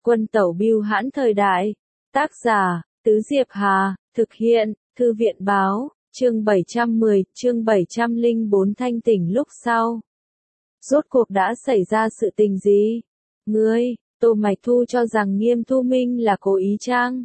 Quân tẩu bưu hãn thời đại. Tác giả, Tứ Diệp Hà, thực hiện, Thư viện báo, chương 710, chương 704 thanh tỉnh lúc sau. Rốt cuộc đã xảy ra sự tình gì? Ngươi, Tô Mạch Thu cho rằng Nghiêm Thu Minh là cố ý chăng?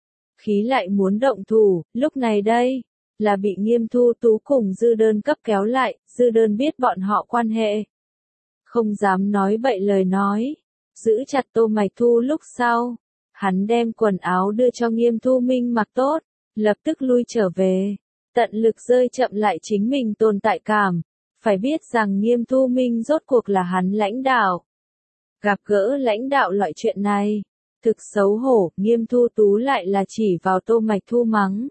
Khí lại muốn động thủ, lúc này đây, là bị Nghiêm Thu Tú cùng Dư Đơn cấp kéo lại, Dư Đơn biết bọn họ quan hệ. Không dám nói bậy lời nói, giữ chặt Tô Mạch Thu lúc sau. Hắn đem quần áo đưa cho Nghiêm Thu Minh mặc tốt, lập tức lui trở về, tận lực rơi chậm lại chính mình tồn tại cảm. Phải biết rằng Nghiêm Thu Minh rốt cuộc là hắn lãnh đạo. Gặp gỡ lãnh đạo loại chuyện này, thực xấu hổ, Nghiêm Thu Tú lại là chỉ vào Tô Mạch Thu mắng.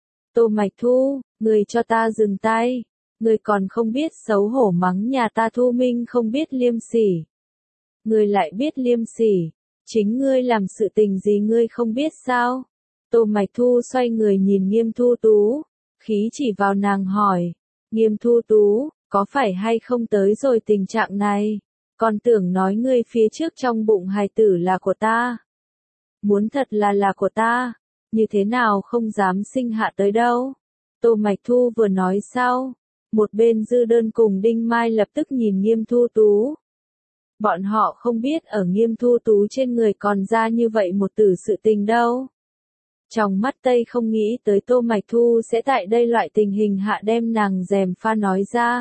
Tô Mạch Thu, người cho ta dừng tay, người còn không biết xấu hổ mắng nhà ta Thu Minh không biết liêm sỉ. Người lại biết liêm sỉ, chính ngươi làm sự tình gì ngươi không biết sao? Tô Mạch Thu xoay người nhìn Nghiêm Thu Tú, khí chỉ vào nàng hỏi, Nghiêm Thu Tú, có phải hay không tới rồi tình trạng này? Còn tưởng nói ngươi phía trước trong bụng hài tử là của ta. Muốn thật là của ta, như thế nào không dám sinh hạ tới đâu. Tô Mạch Thu vừa nói sau, một bên Dư Đơn cùng Đinh Mai lập tức nhìn Nghiêm Thu Tú. Bọn họ không biết ở Nghiêm Thu Tú trên người còn ra như vậy một tử sự tình đâu. Trong mắt Tây không nghĩ tới Tô Mạch Thu sẽ tại đây loại tình hình hạ đem nàng dèm pha nói ra.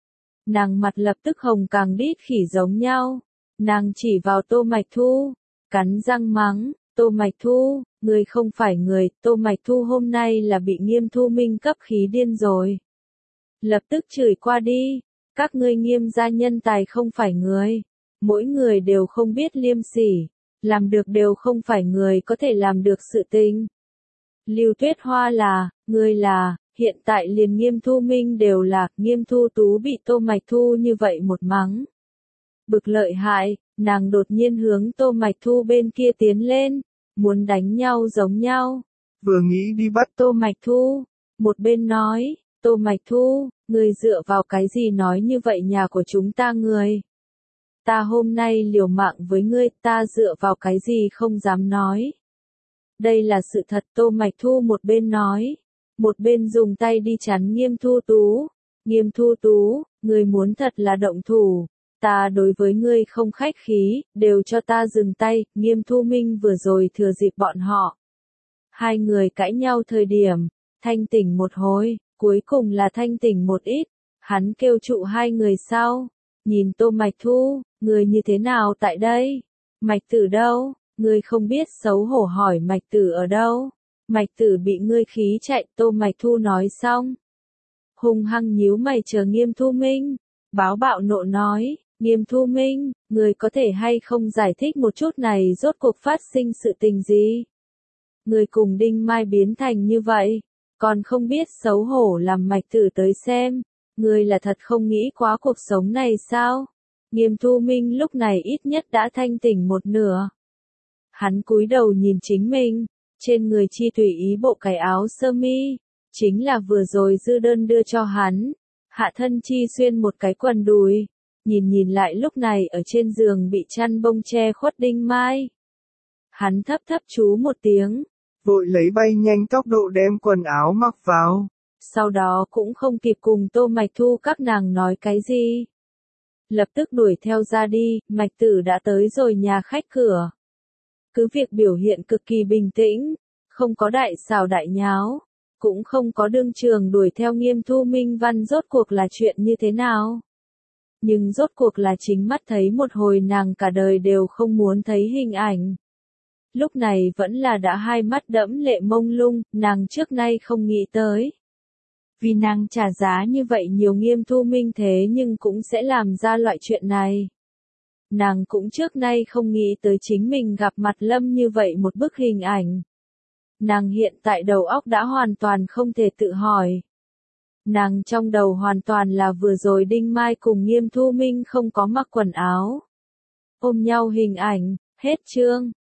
Nàng mặt lập tức hồng càng đít khỉ giống nhau. Nàng chỉ vào Tô Mạch Thu, cắn răng mắng, Tô Mạch Thu, người không phải người, Tô Mạch Thu hôm nay là bị Nghiêm Thu Minh cấp khí điên rồi. Lập tức chửi qua đi, các ngươi Nghiêm gia nhân tài không phải người, mỗi người đều không biết liêm sỉ, làm được đều không phải người có thể làm được sự tình. Lưu Tuyết Hoa là, người là, hiện tại liền Nghiêm Thu Minh đều là, Nghiêm Thu Tú bị Tô Mạch Thu như vậy một mắng. Bực lợi hại, nàng đột nhiên hướng Tô Mạch Thu bên kia tiến lên, muốn đánh nhau giống nhau. Vừa nghĩ đi bắt Tô Mạch Thu, một bên nói, Tô Mạch Thu, người dựa vào cái gì nói như vậy nhà của chúng ta người. Ta hôm nay liều mạng với ngươi, ta dựa vào cái gì không dám nói. Đây là sự thật, Tô Mạch Thu một bên nói, một bên dùng tay đi chắn Nghiêm Thu Tú. Nghiêm Thu Tú, ngươi muốn thật là động thủ, ta đối với ngươi không khách khí, đều cho ta dừng tay. Nghiêm Thu Minh vừa rồi thừa dịp bọn họ. Hai người cãi nhau thời điểm, thanh tỉnh một hồi, cuối cùng là thanh tỉnh một ít, hắn kêu trụ hai người sau, nhìn Tô Mạch Thu, người như thế nào tại đây? Mạch Tử đâu? Ngươi không biết xấu hổ hỏi Mạch Tử ở đâu? Mạch Tử bị ngươi khí chạy, Tô Mạch Thu nói xong. Hung hăng nhíu mày chờ Nghiêm Thu Minh, báo bạo nộ nói, Nghiêm Thu Minh, ngươi có thể hay không giải thích một chút này rốt cuộc phát sinh sự tình gì? Ngươi cùng Đinh Mai biến thành như vậy, còn không biết xấu hổ làm Mạch Tử tới xem, ngươi là thật không nghĩ quá cuộc sống này sao? Nghiêm Thu Minh lúc này ít nhất đã thanh tỉnh một nửa. Hắn cúi đầu nhìn chính mình, trên người chi tùy ý bộ cái áo sơ mi, chính là vừa rồi Dư Đơn đưa cho hắn, hạ thân chi xuyên một cái quần đùi, nhìn lại lúc này ở trên giường bị chăn bông che khuất Đinh Mai. Hắn thấp thấp chú một tiếng, vội lấy bay nhanh tốc độ đem quần áo mặc vào. Sau đó cũng không kịp cùng Tô Mạch Thu các nàng nói cái gì. Lập tức đuổi theo ra đi, Mạch Tử đã tới rồi nhà khách cửa. Cứ việc biểu hiện cực kỳ bình tĩnh, không có đại xào đại nháo, cũng không có đương trường đuổi theo Nghiêm Thu Minh văn rốt cuộc là chuyện như thế nào. Nhưng rốt cuộc là chính mắt thấy một hồi nàng cả đời đều không muốn thấy hình ảnh. Lúc này vẫn là đã hai mắt đẫm lệ mông lung, nàng trước nay không nghĩ tới. Vì nàng trả giá như vậy nhiều Nghiêm Thu Minh thế nhưng cũng sẽ làm ra loại chuyện này. Nàng cũng trước nay không nghĩ tới chính mình gặp mặt Lâm như vậy một bức hình ảnh. Nàng hiện tại đầu óc đã hoàn toàn không thể tự hỏi. Nàng trong đầu hoàn toàn là vừa rồi Đinh Mai cùng Nghiêm Thu Minh không có mặc quần áo. Ôm nhau hình ảnh, hết chương.